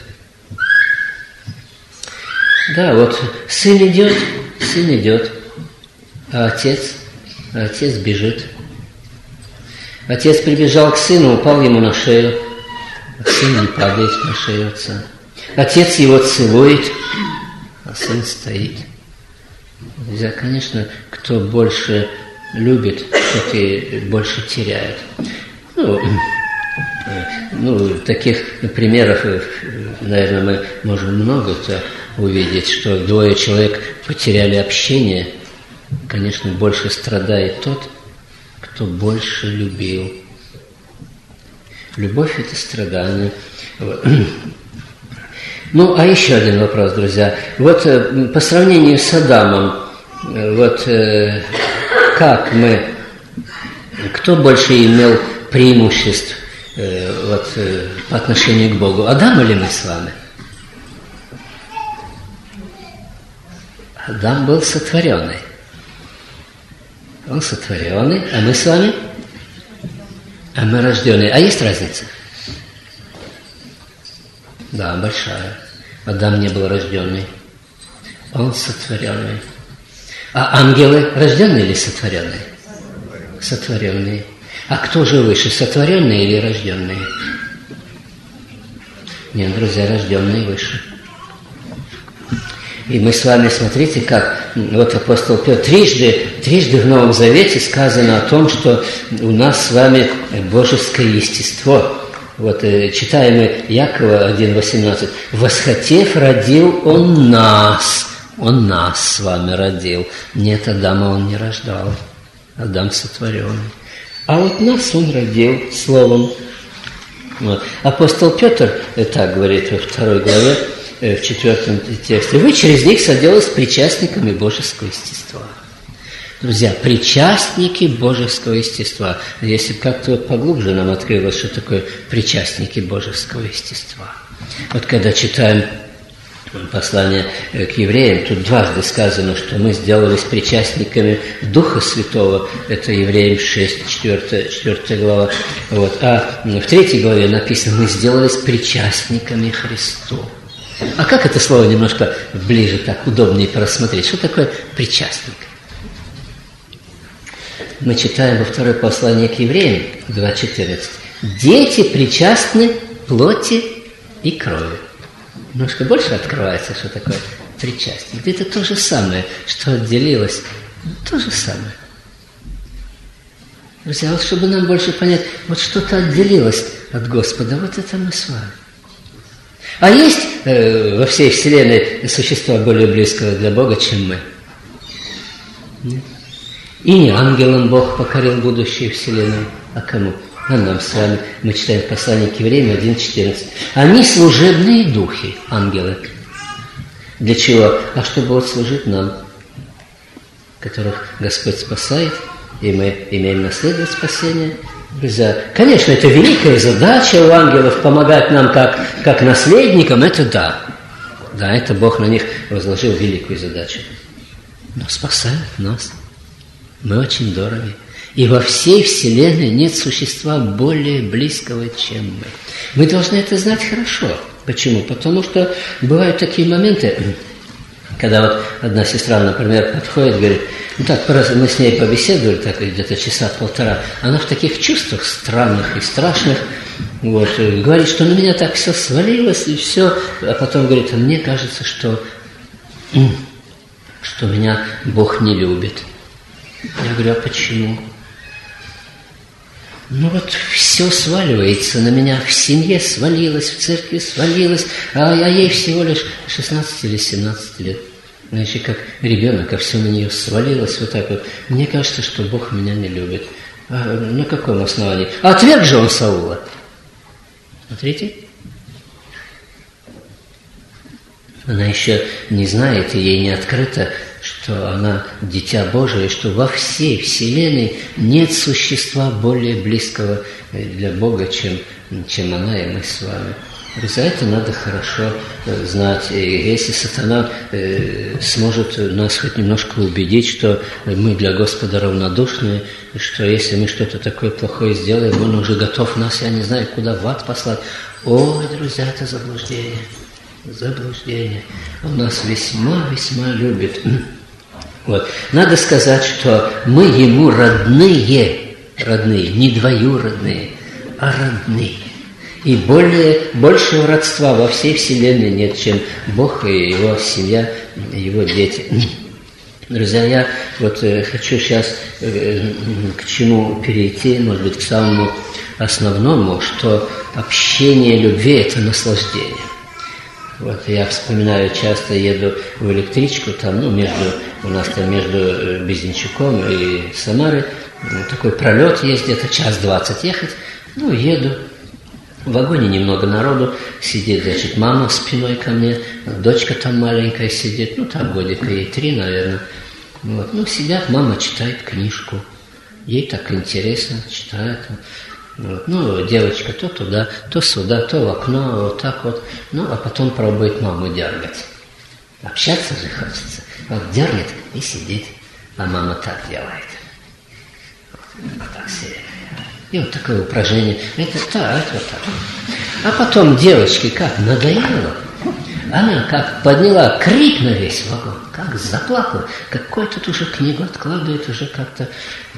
Да, вот сын идет, сын идет, а отец, а отец бежит. Отец прибежал к сыну, упал ему на шею, а сын не падает на шею отца. Отец его целует, а сын стоит. Друзья, конечно, кто больше любит, тот и больше теряет. Ну, ну, таких примеров, наверное, мы можем много-то увидеть, что двое человек потеряли общение. Конечно, больше страдает тот, кто больше любил. Любовь – это страдание. Ну, а еще один вопрос, друзья. Вот по сравнению с Адамом, вот как мы, кто больше имел преимуществ вот, по отношению к Богу? Адам или мы с вами? Адам был сотворенный. Он сотворенный, а мы с вами? А мы рожденные. А есть разница? Да, большая. Адам не был рожденный. Он сотворенный. А ангелы рожденные или сотворенные? Сотворенные. А кто же выше, сотворенные или рожденные? Нет, друзья, рожденные выше. И мы с вами, смотрите, как вот апостол Петр, трижды, трижды в Новом Завете сказано о том, что у нас с вами божеское естество. Вот читаем мы Якова один восемнадцать. «Восхотев, родил Он нас». Он нас с вами родил. Нет, Адама Он не рождал. Адам сотворенный. А вот нас Он родил словом. Вот. Апостол Петр так говорит во второй главе, в четвертом тексте. «Вы через них соделались причастниками божеского естества». Друзья, причастники божеского естества. Если как-то поглубже нам открылось, что такое причастники божеского естества. Вот когда читаем послание к евреям, тут дважды сказано, что мы сделались причастниками Духа Святого. Это Евреям шесть, четвёртая глава. Вот. А в третьей главе написано, мы сделались причастниками Христу. А как это слово немножко ближе, так удобнее просмотреть? Что такое причастник? Мы читаем во второе послание к евреям два четырнадцать. Дети причастны плоти и крови. Немножко больше открывается, что такое причастник. Это то же самое, что отделилось. То же самое. Друзья, вот чтобы нам больше понять, вот что-то отделилось от Господа, вот это мы с вами. А есть э, во всей Вселенной существа более близкого для Бога, чем мы? Нет. И не ангелам Бог покорил будущее Вселенной, а кому? А нам с вами. Мы читаем послание к евреям один четырнадцать. Они служебные духи, ангелы. Для чего? А чтобы вот служить нам, которых Господь спасает, и мы имеем наследовать спасение. Друзья, конечно, это великая задача у ангелов помогать нам как, как наследникам, это да. Да, это Бог на них возложил великую задачу. Но спасают нас. Мы очень дороги. И во всей Вселенной нет существа более близкого, чем мы. Мы должны это знать хорошо. Почему? Потому что бывают такие моменты, когда вот одна сестра, например, подходит, говорит, ну так, мы с ней побеседовали, так где-то часа полтора, она в таких чувствах странных и страшных, вот, говорит, что на меня так все свалилось, и все, а потом говорит, а мне кажется, что, что меня Бог не любит. Я говорю, а почему? Ну вот все сваливается на меня, в семье свалилось, в церкви свалилось, а, а ей всего лишь шестнадцать или семнадцать лет. Значит, как ребенок, а все на нее свалилось вот так вот. Мне кажется, что Бог меня не любит. А на каком основании? А отверг же он Саула. Смотрите. Она еще не знает, и ей не открыто, что она дитя Божие, и что во всей вселенной нет существа более близкого для Бога, чем, чем она и мы с вами. За это надо хорошо знать. И если сатана э, сможет нас хоть немножко убедить, что мы для Господа равнодушны, что если мы что-то такое плохое сделаем, Он уже готов нас, я не знаю, куда в ад послать. Ой, друзья, это заблуждение. Заблуждение. Он нас весьма-весьма любит. Вот. Надо сказать, что мы Ему родные, родные, не двоюродные, а родные. И более, большего родства во всей вселенной нет, чем Бог и Его семья, Его дети. Друзья, я вот э, хочу сейчас э, к чему перейти, может быть, к самому основному, что общение любви – это наслаждение. Вот я вспоминаю, часто еду в электричку, там, ну, между, у нас там между Безенчуком и Самарой, ну, такой пролет есть, где-то час двадцать ехать, ну, еду. В вагоне немного народу сидит, значит, мама спиной ко мне, дочка там маленькая сидит, ну, там годика ей три, наверное. Вот. Ну, сидят, мама читает книжку, ей так интересно, читает. Вот. Ну, девочка то туда, то сюда, то в окно, вот так вот. Ну, а потом пробует маму дергать. Общаться же хочется. Вот дернет и сидит, а мама так делает. Вот так сидит. И вот такое упражнение. Это так, вот так. А потом девочке как надоело. Она как подняла крик на весь вагон, как заплакала. Какой тут уже книгу откладывает, уже как-то...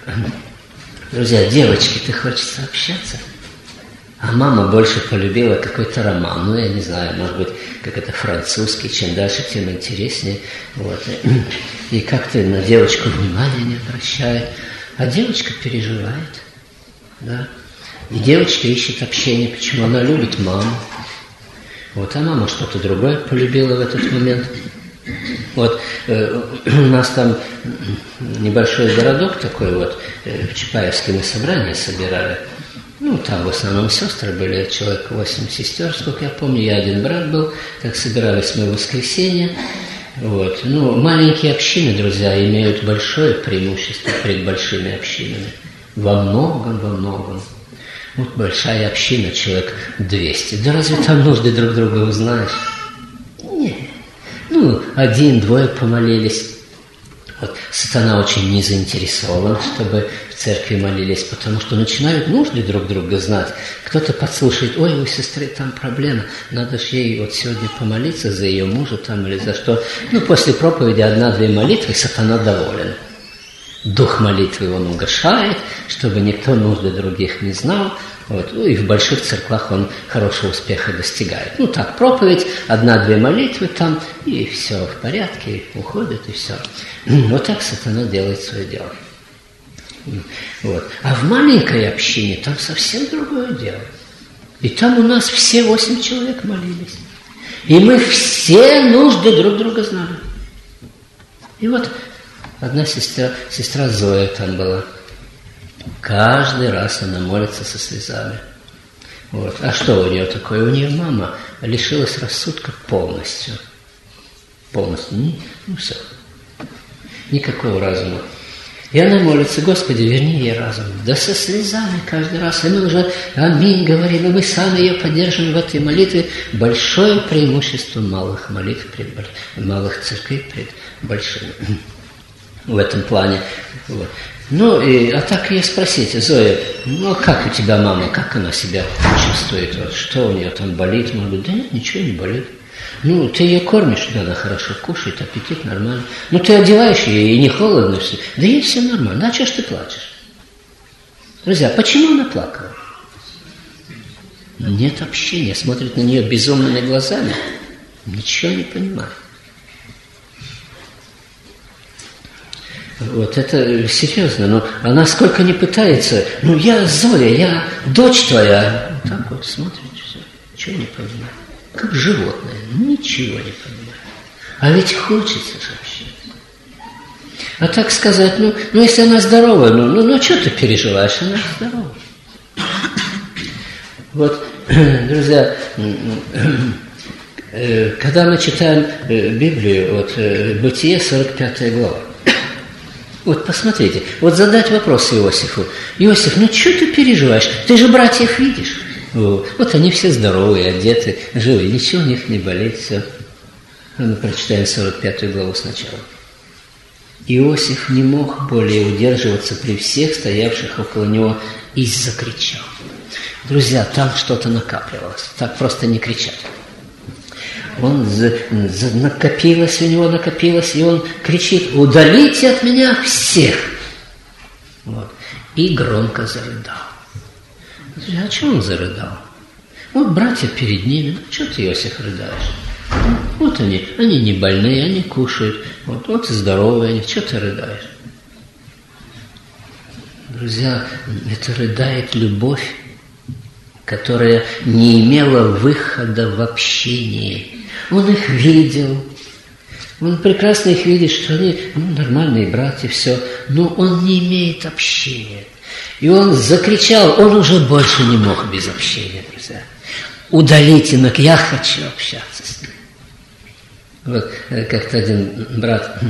Друзья, девочке-то хочется общаться. А мама больше полюбила какой-то роман. Ну, я не знаю, может быть, как это французский. Чем дальше, тем интереснее. Вот. И как-то на девочку внимания не обращает. А девочка переживает. Да? И девочка ищет общение. Почему? Она любит маму. Вот, а мама что-то другое полюбила в этот момент. Вот э, у нас там небольшой городок такой вот, э, в Чапаевске мы собрания собирали. Ну, там в основном сестры были, человек восемь сестер, сколько я помню, я один брат был. Так собирались мы в воскресенье. Вот. Ну, маленькие общины, друзья, имеют большое преимущество перед большими общинами. Во многом, во многом. Вот большая община, человек двести. Да разве там нужды друг друга узнаешь? Нет. Ну, один, двое помолились. Вот сатана очень не заинтересован, чтобы в церкви молились, потому что начинают нужды друг друга знать. Кто-то подслушает, ой, у сестры там проблема, надо же ей вот сегодня помолиться за ее мужа там или за что. Ну, после проповеди одна-две молитвы, сатана доволен. Дух молитвы он угошает, чтобы никто нужды других не знал. Вот. Ну, и в больших церквах он хорошего успеха достигает. Ну так, проповедь, одна-две молитвы там, и все в порядке, уходит, и все. Вот так сатана делает свое дело. Вот. А в маленькой общине там совсем другое дело. И там у нас все восемь человек молились. И мы все нужды друг друга знали. И вот одна сестра, сестра Зоя там была. Каждый раз она молится со слезами. Вот. А что у нее такое? У нее мама лишилась рассудка полностью. Полностью. Ну все. Никакого разума. И она молится, Господи, верни ей разум. Да со слезами каждый раз. И мы уже аминь говорим, и мы сами ее поддерживаем в этой молитве. Большое преимущество малых молитв, пред, малых церквей пред большими. В этом плане. Вот. Ну, и, а так ее спросите, Зоя, ну, а как у тебя мама, как она себя чувствует? Вот, что у нее там болит? Может быть, да нет, ничего не болит. Ну, ты ее кормишь, да, она хорошо кушает, аппетит нормальный. Ну, ты одеваешь ее, и не холодно все. Да ей все нормально. А что ж ты плачешь? Друзья, почему она плакала? Нет общения, смотрит на нее безумными глазами. Ничего не понимает. Вот это серьезно, но она сколько не пытается. Ну, я Зоя, я дочь твоя. Вот так вот смотрит, все, ничего не понимает. Как животное, ничего не понимает. А ведь хочется же общаться. А так сказать, ну, ну если она здорова, ну, ну, ну что ты переживаешь, она здорова. Вот, друзья, когда мы читаем Библию, вот Бытие, сорок пятая глава, вот посмотрите, вот задать вопрос Иосифу. Иосиф, ну что ты переживаешь? Ты же братьев видишь. Вот они все здоровые, одеты, живые, ничего у них не болит, все. Мы прочитаем сорок пятую главу сначала. Иосиф не мог более удерживаться при всех стоявших около него и закричал. Друзья, там что-то накапливалось, так просто не кричат. Он за, за, накопилось у него, накопилось, и он кричит: удалите от меня всех. Вот. И громко зарыдал. А чего он зарыдал? Вот братья перед ними, ну что ты, Иосиф, рыдаешь? Вот они, они не больные, они кушают, вот, вот здоровые они, что ты рыдаешь? Друзья, это рыдает любовь, которая не имела выхода в общении. Он их видел, он прекрасно их видит, что они ну, нормальные братья, все, но он не имеет общения. И он закричал, он уже больше не мог без общения, друзья. Удалите, но я хочу общаться с ним. Вот как-то один брат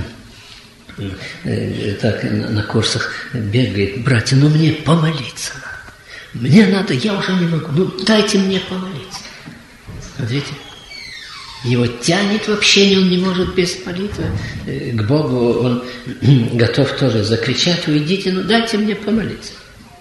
так на курсах бегает: братья, ну мне помолиться надо. Мне надо, я уже не могу, ну дайте мне помолиться. Смотрите. Его тянет в общение, он не может без молитвы к Богу, он готов тоже закричать: уйдите, ну дайте мне помолиться.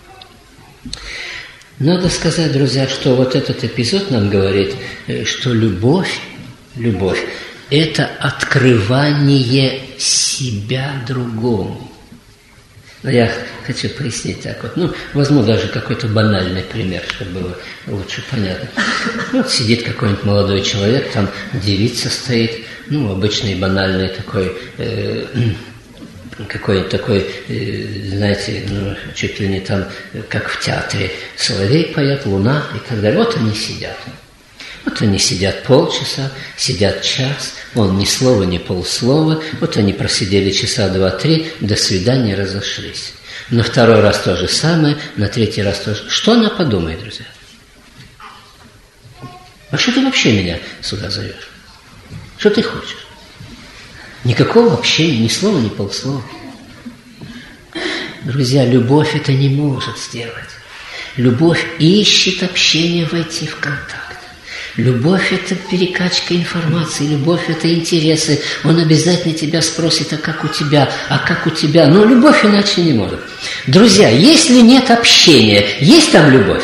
Надо сказать, друзья, что вот этот эпизод нам говорит, что любовь, любовь – это открывание себя другому. Но я хочу пояснить так вот. Ну, возьму даже какой-то банальный пример, чтобы было лучше понятно. Вот сидит какой-нибудь молодой человек, там девица стоит, ну, обычный банальный такой, э, какой-нибудь такой, э, знаете, ну, чуть ли не там, как в театре, соловей поет, луна и так далее. Вот они сидят. Вот они сидят полчаса, сидят час, он ни слова, ни полслова. Вот они просидели часа два-три, до свидания, разошлись. На второй раз то же самое, на третий раз то же. Что она подумает, друзья? А что ты вообще меня сюда зовешь? Что ты хочешь? Никакого общения, ни слова, ни полслова. Друзья, любовь это не может сделать. Любовь ищет общение, войти в контакт. Любовь – это перекачка информации, любовь – это интересы. Он обязательно тебя спросит, а как у тебя, а как у тебя. Но любовь иначе не может. Друзья, если нет общения, есть там любовь?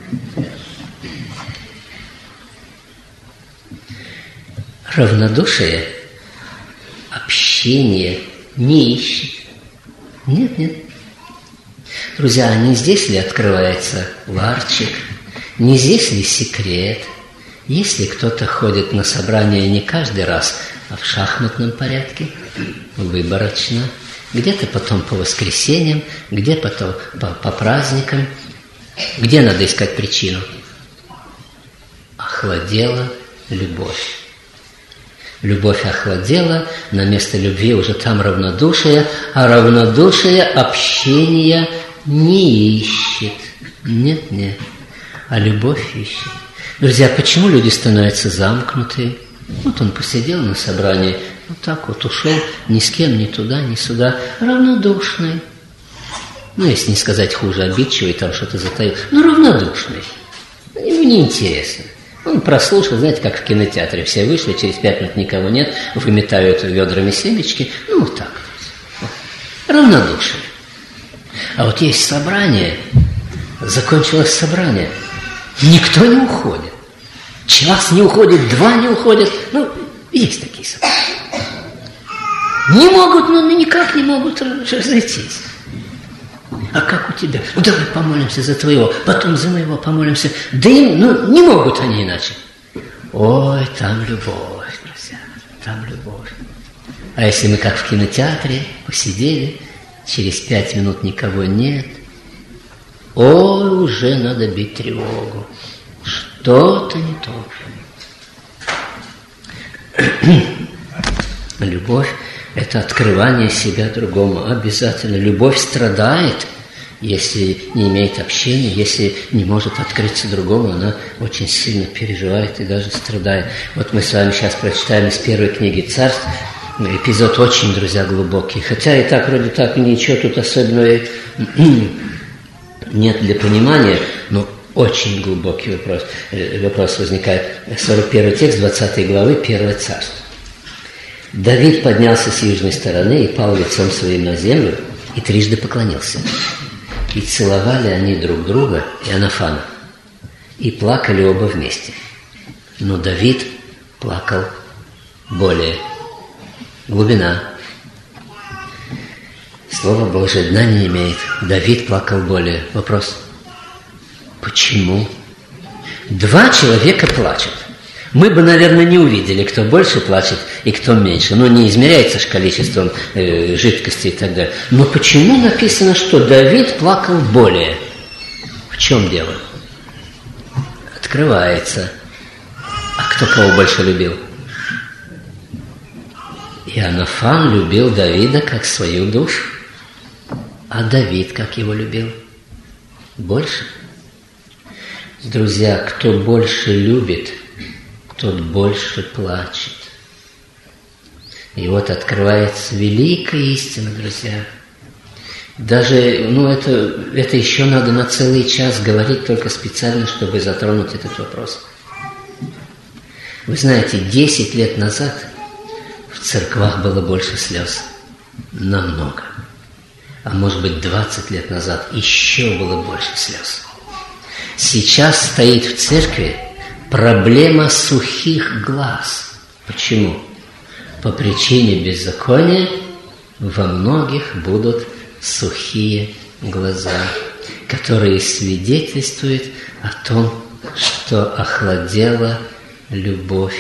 Равнодушие общение не ищет. Нет, нет. Друзья, не здесь ли открывается ларчик? Не здесь ли секрет? Если кто-то ходит на собрание не каждый раз, а в шахматном порядке, выборочно, где-то потом по воскресеньям, где потом по, по праздникам, где надо искать причину? Охладела любовь. Любовь охладела, на место любви уже там равнодушие, а равнодушие общения не ищет. Нет, нет, а любовь ищет. Друзья, почему люди становятся замкнутые? Вот он посидел на собрании, вот так вот ушел, ни с кем, ни туда, ни сюда, равнодушный. Ну, если не сказать хуже, обидчивый, там что-то затаил, но равнодушный. Ему неинтересно. Он прослушал, знаете, как в кинотеатре, все вышли, через пять минут никого нет, выметают ведрами семечки, ну, вот так вот. Равнодушный. А вот есть собрание, закончилось собрание, никто не уходит. Час не уходит, два не уходят. Ну, есть такие события. Не могут, ну никак не могут разойтись. А как у тебя? Ну, давай помолимся за твоего, потом за моего помолимся. Да им, ну, не могут они иначе. Ой, там любовь, друзья, там любовь. А если мы как в кинотеатре посидели, через пять минут никого нет, ой, уже надо бить тревогу. Что-то не то. Любовь – это открывание себя другому. Обязательно. Любовь страдает, если не имеет общения, если не может открыться другому, она очень сильно переживает и даже страдает. Вот мы с вами сейчас прочитаем из первой книги Царств. Эпизод очень, друзья, глубокий. Хотя и так, вроде так, ничего тут особенного нет для понимания, но очень глубокий вопрос, вопрос возникает. сорок первый текст двадцатой главы первого Царства. Давид поднялся с южной стороны и пал лицом своим на землю и трижды поклонился. И целовали они друг друга и Иоаннафана, и плакали оба вместе. Но Давид плакал более. Глубина. Слово Божие дна не имеет. Давид плакал более. Вопрос. Почему? Два человека плачут. Мы бы, наверное, не увидели, кто больше плачет и кто меньше. Ну, не измеряется ж количеством э, жидкости и так далее. Но почему написано, что Давид плакал более? В чем дело? Открывается. А кто кого больше любил? Иоаннафан любил Давида как свою душу. А Давид как его любил? Больше? Друзья, кто больше любит, тот больше плачет. И вот открывается великая истина, друзья. Даже, ну, это, это еще надо на целый час говорить только специально, чтобы затронуть этот вопрос. Вы знаете, десять лет назад в церквах было больше слез. Намного. А может быть, двадцать лет назад еще было больше слез. Сейчас стоит в церкви проблема сухих глаз. Почему? По причине беззакония во многих будут сухие глаза, которые свидетельствуют о том, что охладела любовь.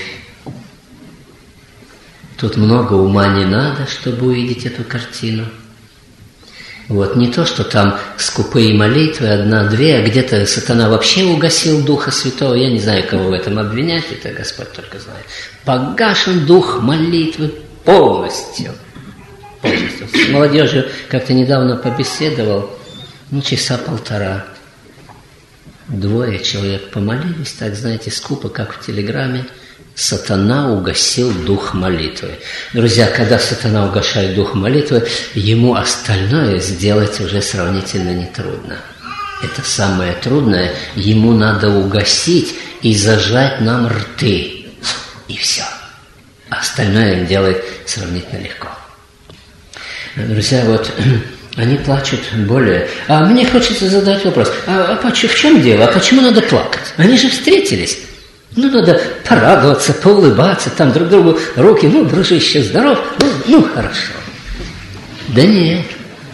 Тут много ума не надо, чтобы увидеть эту картину. Вот не то, что там скупые молитвы, одна-две, а где-то сатана вообще угасил Духа Святого. Я не знаю, кого в этом обвинять, это Господь только знает. Погашен дух молитвы полностью. Полностью. С молодежью как-то недавно побеседовал, ну, часа полтора. Двое человек помолились, так, знаете, скупо, как в телеграмме. Сатана угасил дух молитвы. Друзья, когда сатана угашает дух молитвы, ему остальное сделать уже сравнительно нетрудно. Это самое трудное. Ему надо угасить и зажать нам рты. И все. Остальное он делает сравнительно легко. Друзья, вот они плачут более. А мне хочется задать вопрос. А, а в чем дело? А почему надо плакать? Они же встретились. Ну, надо порадоваться, поулыбаться, там друг другу руки, ну, дружище, здоров, ну, ну, хорошо. Да нет.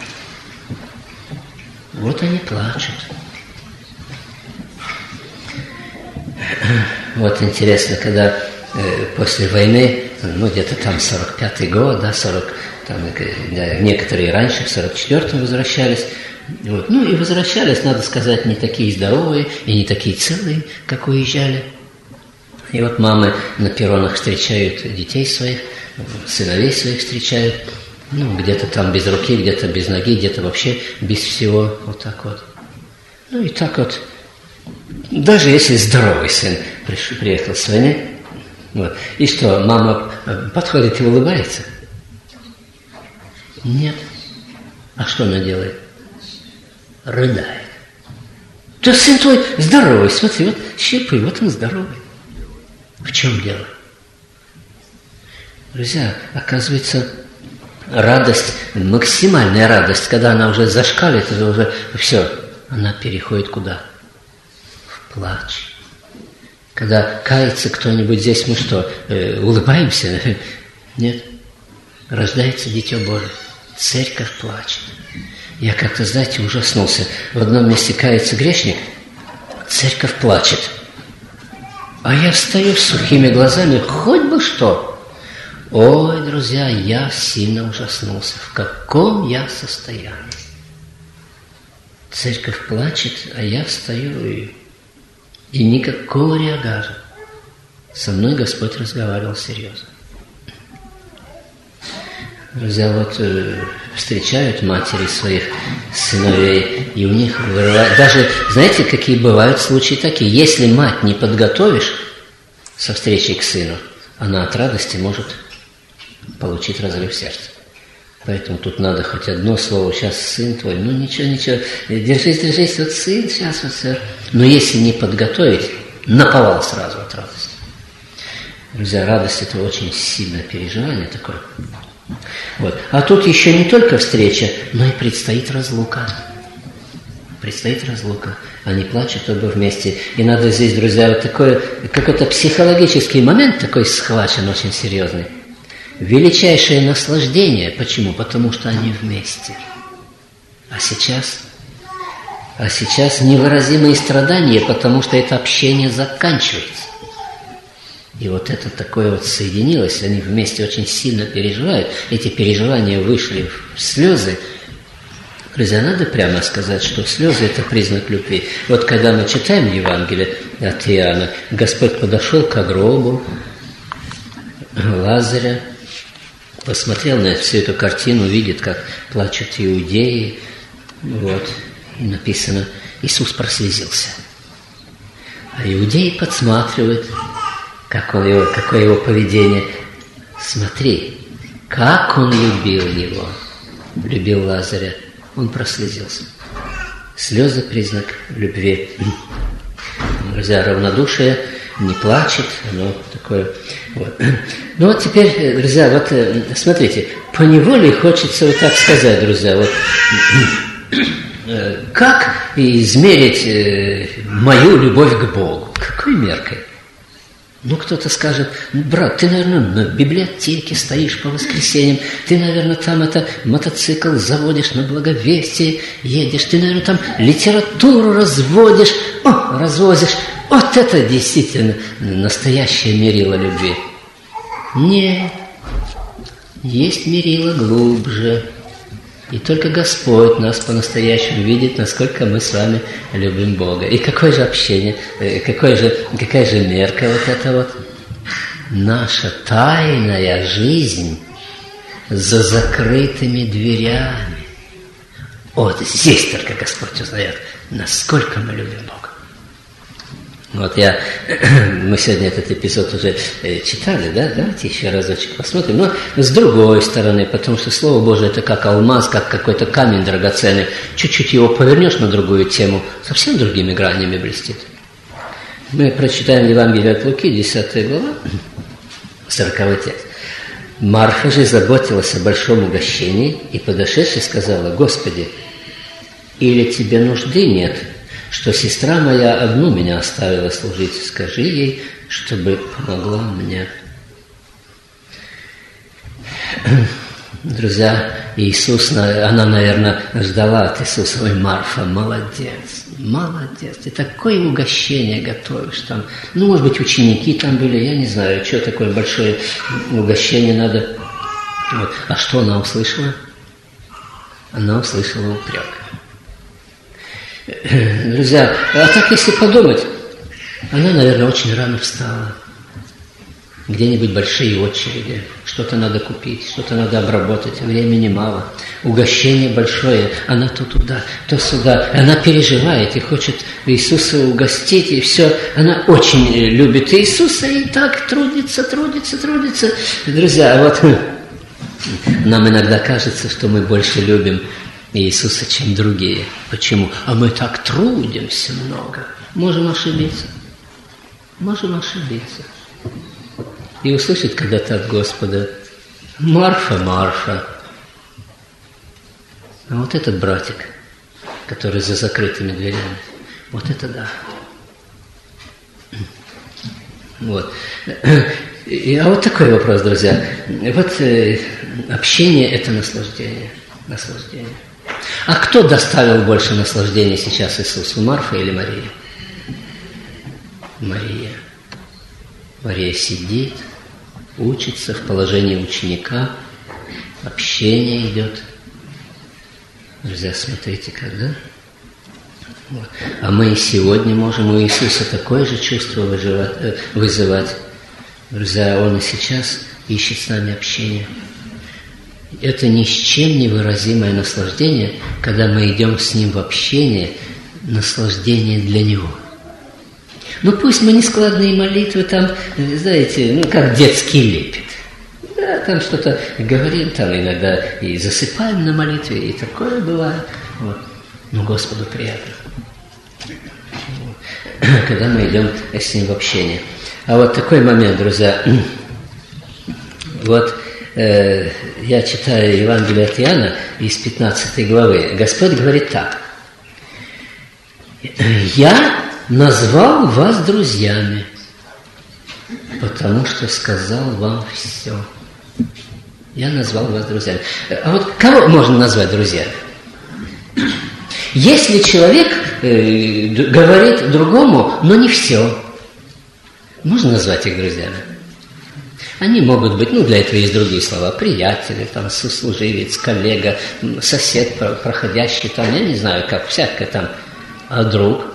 Вот они плачут. Вот интересно, когда э, после войны, ну, где-то там сорок пятый год, да, сорок, там, да, некоторые раньше, в сорок четвёртом возвращались. Вот. Ну, и возвращались, надо сказать, не такие здоровые и не такие целые, как уезжали. И вот мамы на перронах встречают детей своих, сыновей своих встречают, ну, где-то там без руки, где-то без ноги, где-то вообще без всего, вот так вот. Ну, и так вот, даже если здоровый сын пришел, приехал с войны, вот, и что, мама подходит и улыбается? Нет. А что она делает? Рыдает. Да сын твой здоровый, смотри, вот щипай, вот он здоровый. В чем дело? Друзья, оказывается, радость, максимальная радость, когда она уже зашкаливает, это уже все, она переходит куда? В плач. Когда кается кто-нибудь здесь, мы что, э, улыбаемся? Нет. Рождается Дитя Божие. Церковь плачет. Я как-то, знаете, ужаснулся. В одном месте кается грешник, церковь плачет. А я встаю с сухими глазами, хоть бы что. Ой, друзья, я сильно ужаснулся. В каком я состоянии? Церковь плачет, а я встаю и, и никакого реагажа. Со мной Господь разговаривал серьезно. Друзья, вот э, встречают матери своих сыновей, и у них вырывают... Даже, знаете, какие бывают случаи такие? Если мать не подготовишь со встречей к сыну, она от радости может получить разрыв сердца. Поэтому тут надо хоть одно слово, сейчас сын твой, ну ничего, ничего, держись, держись, вот сын, сейчас вот все. Но если не подготовить, наповал сразу от радости. Друзья, радость – это очень сильное переживание такое. Вот. А тут еще не только встреча, но и предстоит разлука. Предстоит разлука. Они плачут оба вместе. И надо здесь, друзья, вот такой какой-то психологический момент такой схвачен, очень серьезный. Величайшее наслаждение. Почему? Потому что они вместе. А сейчас? А сейчас невыразимые страдания, потому что это общение заканчивается. И вот это такое вот соединилось, они вместе очень сильно переживают. Эти переживания вышли в слезы. Друзья, надо прямо сказать, что слезы – это признак любви. Вот когда мы читаем Евангелие от Иоанна, Господь подошел к гробу Лазаря, посмотрел на всю эту картину, видит, как плачут иудеи. Вот, и написано, Иисус прослезился. А иудеи подсматривают, как он его, какое его поведение. Смотри, как он любил его, любил Лазаря. Он прослезился. Слезы – признак любви. Друзья, равнодушие не плачет, оно такое. Вот. Ну вот теперь, друзья, вот смотрите, поневоле хочется вот так сказать, друзья, вот как измерить мою любовь к Богу? Какой меркой? Ну, кто-то скажет, брат, ты, наверное, на библиотеке стоишь по воскресеньям, ты, наверное, там это мотоцикл заводишь на благовестие, едешь, ты, наверное, там литературу разводишь, о, развозишь. Вот это действительно настоящее мерило любви. Нет, есть мерило глубже. И только Господь нас по-настоящему видит, насколько мы с вами любим Бога. И какое же общение, какое же, какая же мерка вот это вот? Наша тайная жизнь за закрытыми дверями. Вот здесь только Господь узнает, насколько мы любим Бога. Вот я, мы сегодня этот эпизод уже читали, да, давайте еще разочек посмотрим, но с другой стороны, потому что Слово Божие это как алмаз, как какой-то камень драгоценный, чуть-чуть его повернешь на другую тему, совсем другими гранями блестит. Мы прочитаем Евангелие от Луки, десятая глава, сороковой текст. Марфа же заботилась о большом угощении и, подошедши, сказала: «Господи, или тебе нужды нет, что сестра моя одну меня оставила служить, скажи ей, чтобы помогла мне». Друзья, Иисус, она, наверное, ждала от Иисуса: «Ой, Марфа, молодец, молодец, ты такое угощение готовишь там». Ну, может быть, ученики там были, я не знаю, что такое большое угощение надо. Вот. А что она услышала? Она услышала упрек. Друзья, а так если подумать, она, наверное, очень рано встала. Где-нибудь большие очереди, что-то надо купить, что-то надо обработать, времени мало, угощение большое, она то туда, то сюда, она переживает и хочет Иисуса угостить, и все, она очень любит Иисуса и так трудится, трудится, трудится. Друзья, вот нам иногда кажется, что мы больше любим Иисуса, чем другие. Почему? А мы так трудимся много. Можем ошибиться. Можем ошибиться. И услышать когда-то от Господа: «Марфа, Марфа». А вот этот братик, который за закрытыми дверями, вот это да. Вот. А вот такой вопрос, друзья. Вот э, общение – это наслаждение. Наслаждение. А кто доставил больше наслаждения сейчас Иисусу, Марфа или Мария? Мария. Мария сидит, учится в положении ученика, общение идет. Друзья, смотрите, когда. Вот. А мы и сегодня можем у Иисуса такое же чувство выживать, вызывать. Друзья, Он и сейчас ищет с нами общение. Это ни с чем не выразимое наслаждение, когда мы идем с Ним в общение, наслаждение для Него. Ну пусть мы нескладные молитвы там, знаете, ну как детский лепет. Да, там что-то говорим, там иногда и засыпаем на молитве, и такое бывает. Вот. Но Господу приятно, когда мы идем с Ним в общение. А вот такой момент, друзья. Вот э, я читаю Евангелие от Иоанна из пятнадцатой главы. Господь говорит так. «Я назвал вас друзьями, потому что сказал вам все». Я назвал вас друзьями. А вот кого можно назвать друзьями? Если человек э, говорит другому, но не все, можно назвать их друзьями. Они могут быть, ну, для этого есть другие слова, приятели, там, сослуживец, коллега, сосед проходящий, там, я не знаю, как, всякое там, а друг.